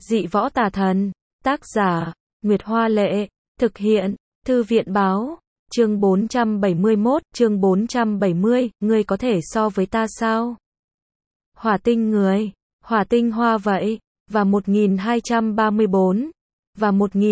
Dị võ tà thần. Tác giả, Nguyệt Hoa Lệ. Thực hiện, Thư viện Báo. Chương 471, chương 470, ngươi có thể so với ta sao? Hỏa tinh người, hỏa tinh hoa vậy, và 1234, và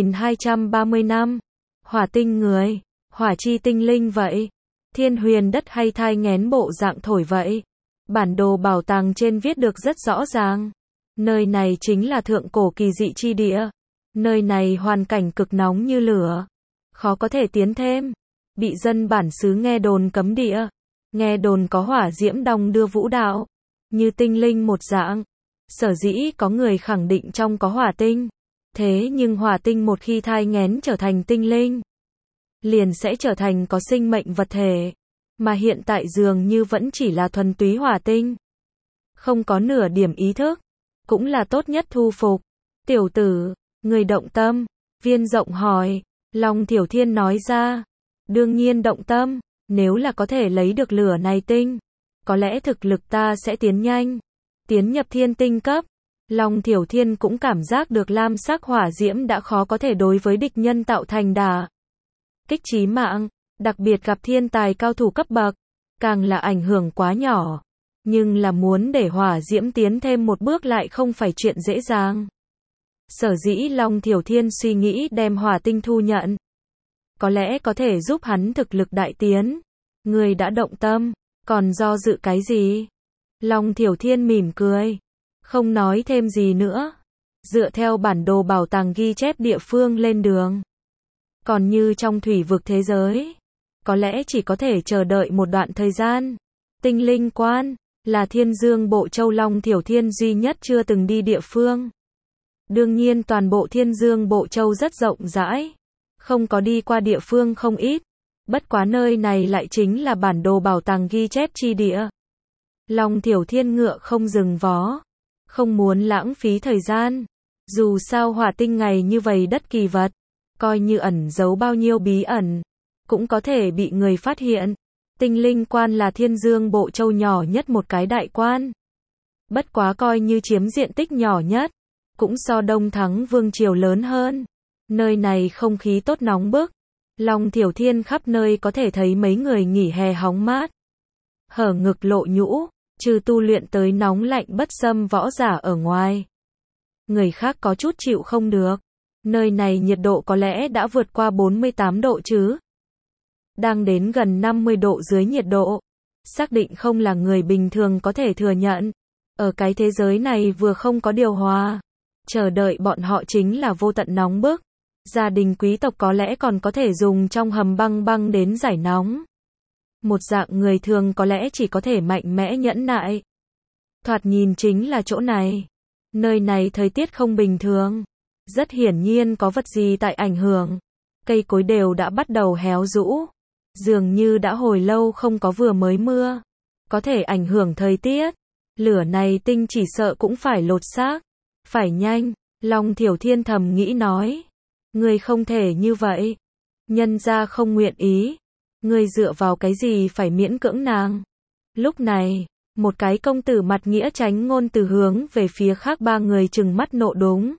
1230 năm. Hỏa tinh người, hỏa chi tinh linh vậy. Thiên huyền đất hay thai nghén bộ dạng thổi vậy. Bản đồ bảo tàng trên viết được rất rõ ràng. Nơi này chính là thượng cổ kỳ dị chi địa. Nơi này hoàn cảnh cực nóng như lửa. Khó có thể tiến thêm. Bị dân bản xứ nghe đồn cấm địa. Nghe đồn có hỏa diễm đong đưa vũ đạo. Như tinh linh một dạng. Sở dĩ có người khẳng định trong có hỏa tinh. Thế nhưng hỏa tinh một khi thai nghén trở thành tinh linh, liền sẽ trở thành có sinh mệnh vật thể. Mà hiện tại dường như vẫn chỉ là thuần túy hỏa tinh. Không có nửa điểm ý thức. Cũng là tốt nhất thu phục. Tiểu tử, người động tâm. Viên Rộng hỏi. Long Thiểu Thiên nói ra. Đương nhiên động tâm. Nếu là có thể lấy được lửa này tinh, có lẽ thực lực ta sẽ tiến nhanh. Tiến nhập thiên tinh cấp. Long Thiểu Thiên cũng cảm giác được lam sắc hỏa diễm đã khó có thể đối với địch nhân tạo thành đả kích chí mạng. Đặc biệt gặp thiên tài cao thủ cấp bậc, càng là ảnh hưởng quá nhỏ. Nhưng là muốn để hỏa diễm tiến thêm một bước lại không phải chuyện dễ dàng. Sở dĩ Long Thiểu Thiên suy nghĩ đem hỏa tinh thu nhận. Có lẽ có thể giúp hắn thực lực đại tiến. Người đã động tâm, còn do dự cái gì? Long Thiểu Thiên mỉm cười. Không nói thêm gì nữa. Dựa theo bản đồ bảo tàng ghi chép địa phương lên đường. Còn như trong thủy vực thế giới, có lẽ chỉ có thể chờ đợi một đoạn thời gian. Tinh linh quan là Thiên Dương Bộ Châu Long Thiểu Thiên duy nhất chưa từng đi địa phương. Đương nhiên toàn bộ Thiên Dương Bộ Châu rất rộng rãi, không có đi qua địa phương không ít. Bất quá nơi này lại chính là bản đồ bảo tàng ghi chép chi địa. Long Thiểu Thiên ngựa không dừng vó, không muốn lãng phí thời gian. Dù sao hỏa tinh ngày như vậy đất kỳ vật, coi như ẩn giấu bao nhiêu bí ẩn, cũng có thể bị người phát hiện. Tinh linh quan là Thiên Dương Bộ Châu nhỏ nhất một cái đại quan. Bất quá coi như chiếm diện tích nhỏ nhất, cũng so Đông Thắng Vương Triều lớn hơn. Nơi này không khí tốt nóng bức. Long Thiểu Thiên khắp nơi có thể thấy mấy người nghỉ hè hóng mát. Hở ngực lộ nhũ, trừ tu luyện tới nóng lạnh bất xâm võ giả ở ngoài. Người khác có chút chịu không được. Nơi này nhiệt độ có lẽ đã vượt qua 48 độ chứ. Đang đến gần 50 độ dưới nhiệt độ. Xác định không là người bình thường có thể thừa nhận. Ở cái thế giới này vừa không có điều hòa. Chờ đợi bọn họ chính là vô tận nóng bức. Gia đình quý tộc có lẽ còn có thể dùng trong hầm băng băng đến giải nóng. Một dạng người thường có lẽ chỉ có thể mạnh mẽ nhẫn nại. Thoạt nhìn chính là chỗ này. Nơi này thời tiết không bình thường. Rất hiển nhiên có vật gì tại ảnh hưởng. Cây cối đều đã bắt đầu héo rũ. Dường như đã hồi lâu không có vừa mới mưa. Có thể ảnh hưởng thời tiết. Lửa này tinh chỉ sợ cũng phải lột xác. Phải nhanh. Long Thiểu Thiên thầm nghĩ nói. Ngươi không thể như vậy. Nhân gia không nguyện ý. Ngươi dựa vào cái gì phải miễn cưỡng nàng. Lúc này, một cái công tử mặt nghĩa tránh ngôn từ hướng về phía khác ba người trừng mắt nộ đúng.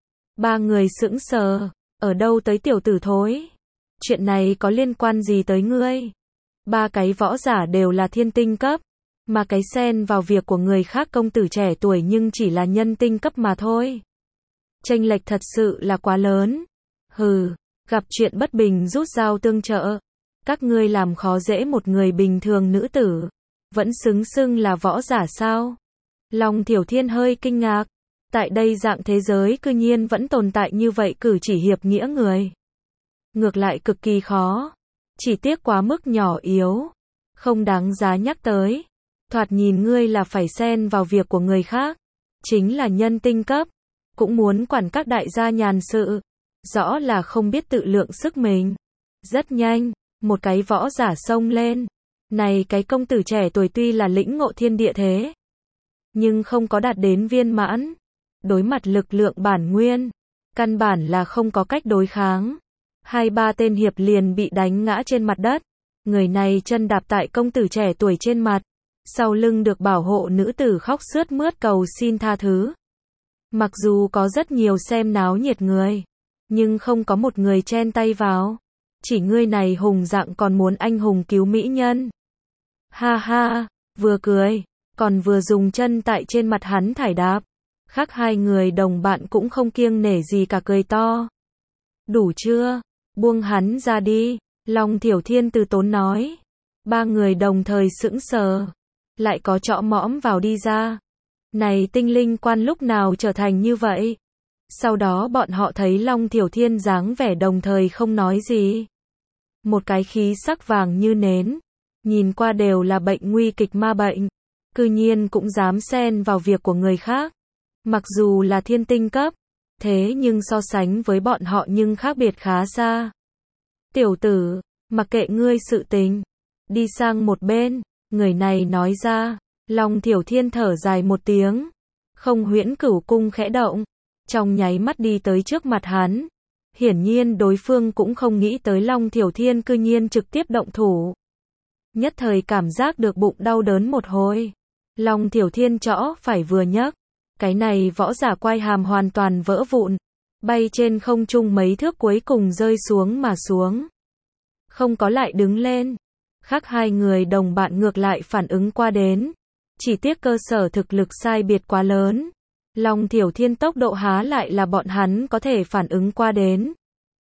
Ba người sững sờ. Ở đâu tới tiểu tử thối? Chuyện này có liên quan gì tới ngươi? Ba cái võ giả đều là thiên tinh cấp. Mà cái xen vào việc của người khác công tử trẻ tuổi nhưng chỉ là nhân tinh cấp mà thôi. Chênh lệch thật sự là quá lớn. Hừ, gặp chuyện bất bình rút dao tương trợ. Các ngươi làm khó dễ một người bình thường nữ tử. Vẫn xứng xưng là võ giả sao? Long Thiểu Thiên hơi kinh ngạc. Tại đây dạng thế giới cư nhiên vẫn tồn tại như vậy cử chỉ hiệp nghĩa người. Ngược lại cực kỳ khó. Chỉ tiếc quá mức nhỏ yếu. Không đáng giá nhắc tới. Thoạt nhìn ngươi là phải xen vào việc của người khác. Chính là nhân tinh cấp. Cũng muốn quản các đại gia nhàn sự. Rõ là không biết tự lượng sức mình. Rất nhanh, một cái võ giả xông lên. Này cái công tử trẻ tuổi tuy là lĩnh ngộ thiên địa thế, nhưng không có đạt đến viên mãn. Đối mặt lực lượng bản nguyên, căn bản là không có cách đối kháng. Hai ba tên hiệp liền bị đánh ngã trên mặt đất. Người này chân đạp tại công tử trẻ tuổi trên mặt. Sau lưng được bảo hộ nữ tử khóc sướt mướt cầu xin tha thứ. Mặc dù có rất nhiều xem náo nhiệt người, nhưng không có một người chen tay vào. Chỉ ngươi này hùng dạng còn muốn anh hùng cứu mỹ nhân. Ha ha, vừa cười, còn vừa dùng chân tại trên mặt hắn thải đạp. Khác hai người đồng bạn cũng không kiêng nể gì cả cười to. Đủ chưa? Buông hắn ra đi, Long Thiểu Thiên từ tốn nói. Ba người đồng thời sững sờ, lại có trõ mõm vào đi ra. Này tinh linh quan lúc nào trở thành như vậy? Sau đó bọn họ thấy Long Thiểu Thiên dáng vẻ đồng thời không nói gì. Một cái khí sắc vàng như nến, nhìn qua đều là bệnh nguy kịch ma bệnh, cư nhiên cũng dám xen vào việc của người khác. Mặc dù là thiên tinh cấp, thế nhưng so sánh với bọn họ nhưng khác biệt khá xa. Tiểu tử, mặc kệ ngươi sự tình, đi sang một bên, người này nói ra. Long Thiểu Thiên thở dài một tiếng, không huyễn cửu cung khẽ động, trong nháy mắt đi tới trước mặt hắn. Hiển nhiên đối phương cũng không nghĩ tới Long Thiểu Thiên cư nhiên trực tiếp động thủ. Nhất thời cảm giác được bụng đau đớn một hồi. Long Thiểu Thiên trõ phải vừa nhấc, cái này võ giả quai hàm hoàn toàn vỡ vụn, bay trên không trung mấy thước cuối cùng rơi xuống mà xuống. Không có lại đứng lên. Khác hai người đồng bạn ngược lại phản ứng qua đến. Chỉ tiếc cơ sở thực lực sai biệt quá lớn. Long Thiểu Thiên tốc độ há lại là bọn hắn có thể phản ứng qua đến.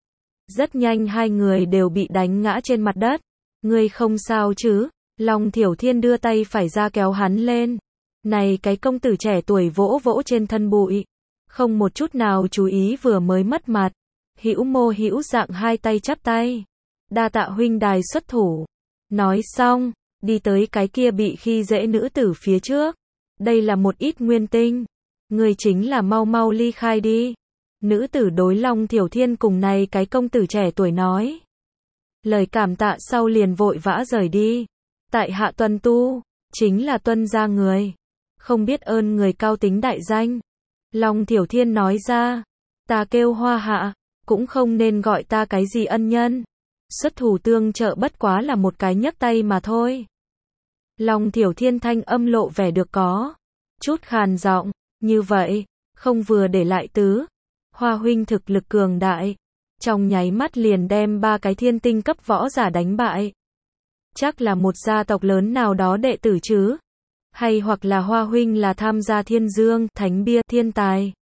Rất nhanh hai người đều bị đánh ngã trên mặt đất. Ngươi không sao chứ? Long Thiểu Thiên đưa tay phải ra kéo hắn lên. Này cái công tử trẻ tuổi vỗ vỗ trên thân bụi, không một chút nào chú ý vừa mới mất mặt. Hữu mô hữu dạng hai tay chắp tay. Đa tạ huynh đài xuất thủ. Nói xong, đi tới cái kia bị khi dễ nữ tử phía trước. Đây là một ít nguyên tinh. Người chính là mau mau ly khai đi. Nữ tử đối Long Thiểu Thiên cùng này cái công tử trẻ tuổi nói. Lời cảm tạ sau liền vội vã rời đi. Tại hạ tuân tu, chính là tuân gia người. Không biết ơn người cao tính đại danh. Long Thiểu Thiên nói ra. Ta kêu Hoa Hạ, cũng không nên gọi ta cái gì ân nhân. Xuất thủ tương trợ bất quá là một cái nhấc tay mà thôi. Long Thiểu Thiên thanh âm lộ vẻ được có chút khàn giọng, như vậy, không vừa để lại tứ. Hoa huynh thực lực cường đại, trong nháy mắt liền đem ba cái thiên tinh cấp võ giả đánh bại. Chắc là một gia tộc lớn nào đó đệ tử chứ? Hay hoặc là Hoa huynh là tham gia Thiên Dương, Thánh Bia, thiên tài?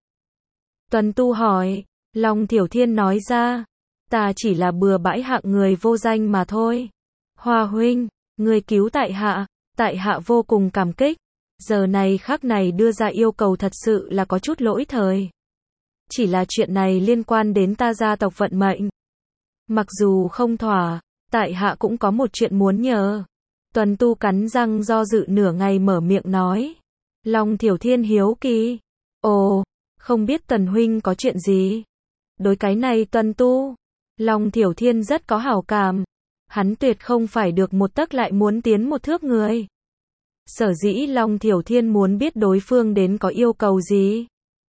Tuần Tu hỏi. Long Thiểu Thiên nói ra. Ta chỉ là bừa bãi hạng người vô danh mà thôi. Hoa huynh, người cứu tại hạ vô cùng cảm kích. Giờ này khắc này đưa ra yêu cầu thật sự là có chút lỗi thời. Chỉ là chuyện này liên quan đến ta gia tộc vận mệnh. Mặc dù không thỏa, tại hạ cũng có một chuyện muốn nhờ. Tuần Tu cắn răng do dự nửa ngày mở miệng nói. Long Thiểu Thiên hiếu kỳ. Ồ, không biết Tần huynh có chuyện gì? Đối cái này Tuần Tu, Long Thiểu Thiên rất có hảo cảm. Hắn tuyệt không phải được một tấc lại muốn tiến một thước người. Sở dĩ Long Thiểu Thiên muốn biết đối phương đến có yêu cầu gì.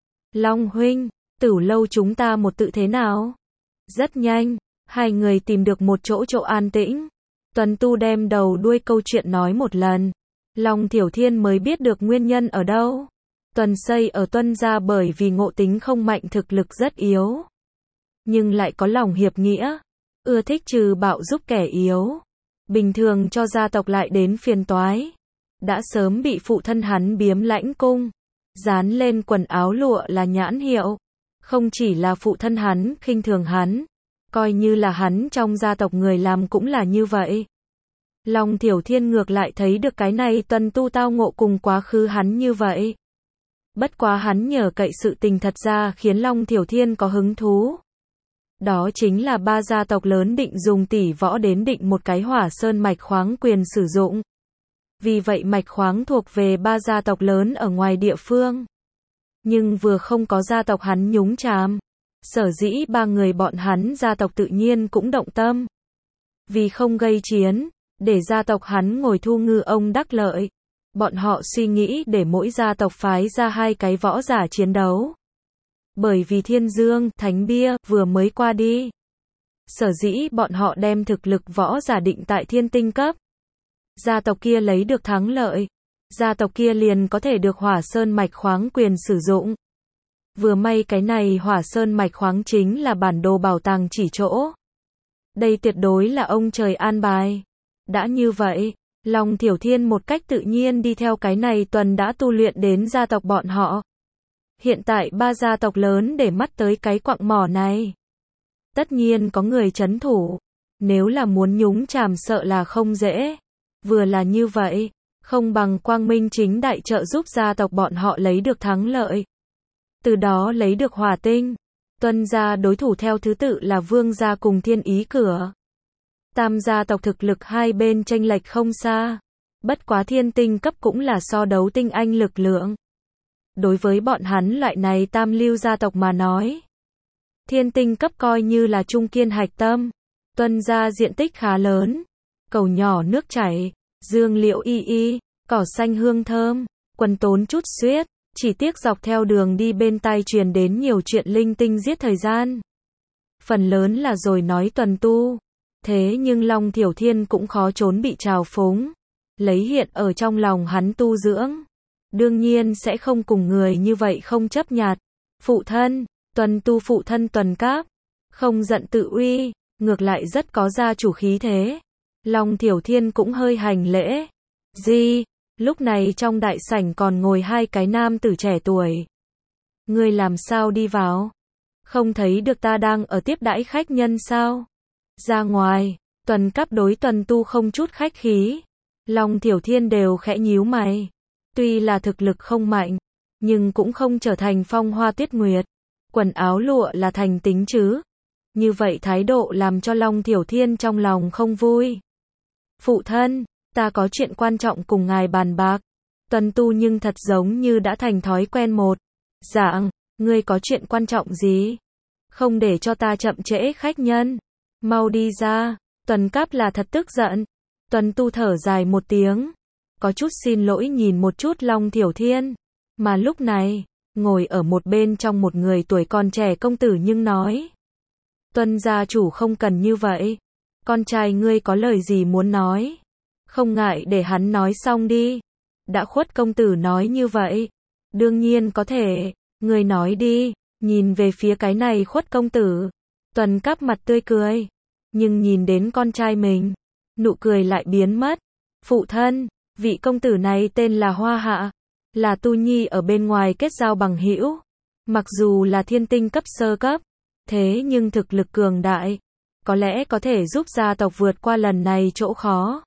Long huynh, Tử lâu chúng ta một tự thế nào? Rất nhanh, hai người tìm được một chỗ an tĩnh. Tuần Tu đem đầu đuôi câu chuyện nói một lần. Long Thiểu Thiên mới biết được nguyên nhân ở đâu. Tuần Xây ở Tuân gia bởi vì ngộ tính không mạnh thực lực rất yếu. Nhưng lại có lòng hiệp nghĩa. Ưa thích trừ bạo giúp kẻ yếu. Bình thường cho gia tộc lại đến phiền toái. Đã sớm bị phụ thân hắn biếm lãnh cung. Dán lên quần áo lụa là nhãn hiệu. Không chỉ là phụ thân hắn khinh thường hắn. Coi như là hắn trong gia tộc người làm cũng là như vậy. Long Thiểu Thiên ngược lại thấy được cái này Tuần Tu tao ngộ cùng quá khứ hắn như vậy. Bất quá hắn nhờ cậy sự tình thật ra khiến Long Thiểu Thiên có hứng thú. Đó chính là ba gia tộc lớn định dùng tỷ võ đến định một cái Hỏa Sơn mạch khoáng quyền sử dụng. Vì vậy mạch khoáng thuộc về ba gia tộc lớn ở ngoài địa phương. Nhưng vừa không có gia tộc hắn nhúng chàm. Sở dĩ ba người bọn hắn gia tộc tự nhiên cũng động tâm. Vì không gây chiến, để gia tộc hắn ngồi thu ngư ông đắc lợi. Bọn họ suy nghĩ để mỗi gia tộc phái ra hai cái võ giả chiến đấu. Bởi vì Thiên Dương, Thánh Bia vừa mới qua đi. Sở dĩ bọn họ đem thực lực võ giả định tại thiên tinh cấp. Gia tộc kia lấy được thắng lợi. Gia tộc kia liền có thể được Hỏa Sơn mạch khoáng quyền sử dụng. Vừa may cái này Hỏa Sơn mạch khoáng chính là bản đồ bảo tàng chỉ chỗ. Đây tuyệt đối là ông trời an bài. Đã như vậy, Long Thiểu Thiên một cách tự nhiên đi theo cái này tuần đã tu luyện đến gia tộc bọn họ. Hiện tại 3 gia tộc lớn để mắt tới cái quặng mỏ này. Tất nhiên có người trấn thủ. Nếu là muốn nhúng chàm sợ là không dễ. Vừa là như vậy, không bằng quang minh chính đại trợ giúp gia tộc bọn họ lấy được thắng lợi. Từ đó lấy được hỏa tinh. Tuân gia đối thủ theo thứ tự là Vương gia cùng Thiên Ý cửa. Tam gia tộc thực lực hai bên chênh lệch không xa. Bất quá thiên tinh cấp cũng là so đấu tinh anh lực lượng. Đối với bọn hắn loại này tam lưu gia tộc mà nói, thiên tinh cấp coi như là trung kiên hạch tâm. Tuân gia diện tích khá lớn, cầu nhỏ nước chảy, dương liệu y y, cỏ xanh hương thơm, quần tốn chút xuyết, chỉ tiếc dọc theo đường đi bên tai truyền đến nhiều chuyện linh tinh giết thời gian. Phần lớn là rồi nói tuần tu, thế nhưng Long Thiểu Thiên cũng khó trốn bị trào phúng, lấy hiện ở trong lòng hắn tu dưỡng. Đương nhiên sẽ không cùng người như vậy không chấp nhặt. Phụ thân, tuần tu phụ thân Tuần Cáp, không giận tự uy, ngược lại rất có gia chủ khí thế. Long Thiểu Thiên cũng hơi hành lễ. Gì? Lúc này trong đại sảnh còn ngồi hai cái nam tử trẻ tuổi. Ngươi làm sao đi vào? Không thấy được ta đang ở tiếp đãi khách nhân sao? Ra ngoài, Tuần Cáp đối tuần tu không chút khách khí. Long Thiểu Thiên đều khẽ nhíu mày. Tuy là thực lực không mạnh, nhưng cũng không trở thành Phong Hoa Tuyết Nguyệt. Quần áo lụa là thành tính chứ. Như vậy thái độ làm cho Long Thiểu Thiên trong lòng không vui. Phụ thân, ta có chuyện quan trọng cùng ngài bàn bạc. Tuần tu nhưng thật giống như đã thành thói quen một dạng. Ngươi có chuyện quan trọng gì? Không để cho ta chậm trễ khách nhân. Mau đi ra. Tuần Cáp là thật tức giận. Tuần tu thở dài một tiếng. Có chút xin lỗi nhìn một chút Long Thiểu Thiên. Mà lúc này, ngồi ở một bên trong một người tuổi còn trẻ công tử nhưng nói. Tuân gia chủ không cần như vậy. Con trai ngươi có lời gì muốn nói? Không ngại để hắn nói xong đi. Đã Khuất công tử nói như vậy. Đương nhiên có thể. Ngươi nói đi. Nhìn về phía cái này Khuất công tử. Tuần Cáp mặt tươi cười. Nhưng nhìn đến con trai mình, nụ cười lại biến mất. Phụ thân, vị công tử này tên là Hoa Hạ. Là tu nhi ở bên ngoài kết giao bằng hữu. Mặc dù là thiên tinh cấp sơ cấp, thế nhưng thực lực cường đại. Có lẽ có thể giúp gia tộc vượt qua lần này chỗ khó.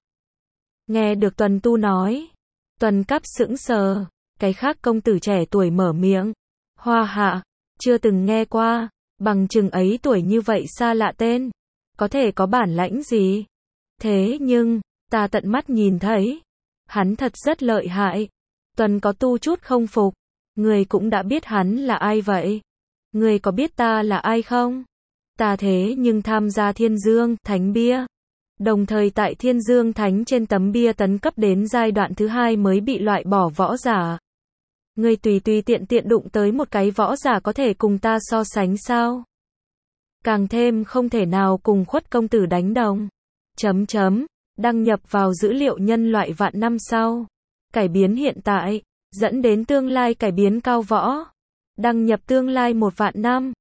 Nghe được Tuần tu nói. Tuần Cáp sững sờ. Cái khác công tử trẻ tuổi mở miệng. Hoa Hạ, chưa từng nghe qua. Bằng chừng ấy tuổi như vậy xa lạ tên. Có thể có bản lãnh gì? Thế nhưng, ta tận mắt nhìn thấy. Hắn thật rất lợi hại. Tuần có tu chút không phục. Người cũng đã biết hắn là ai vậy? Người có biết ta là ai không? Ta thế nhưng tham gia Thiên Dương Thánh bia. Đồng thời tại Thiên Dương Thánh trên tấm bia tấn cấp đến giai đoạn thứ 2 mới bị loại bỏ võ giả. Người tùy tiện đụng tới một cái võ giả có thể cùng ta so sánh sao? Càng thêm không thể nào cùng Khuất công tử đánh đồng. Đăng nhập vào dữ liệu nhân loại vạn năm sau. Cải biến hiện tại, dẫn đến tương lai cải biến cao võ. Đăng nhập tương lai 1 vạn năm.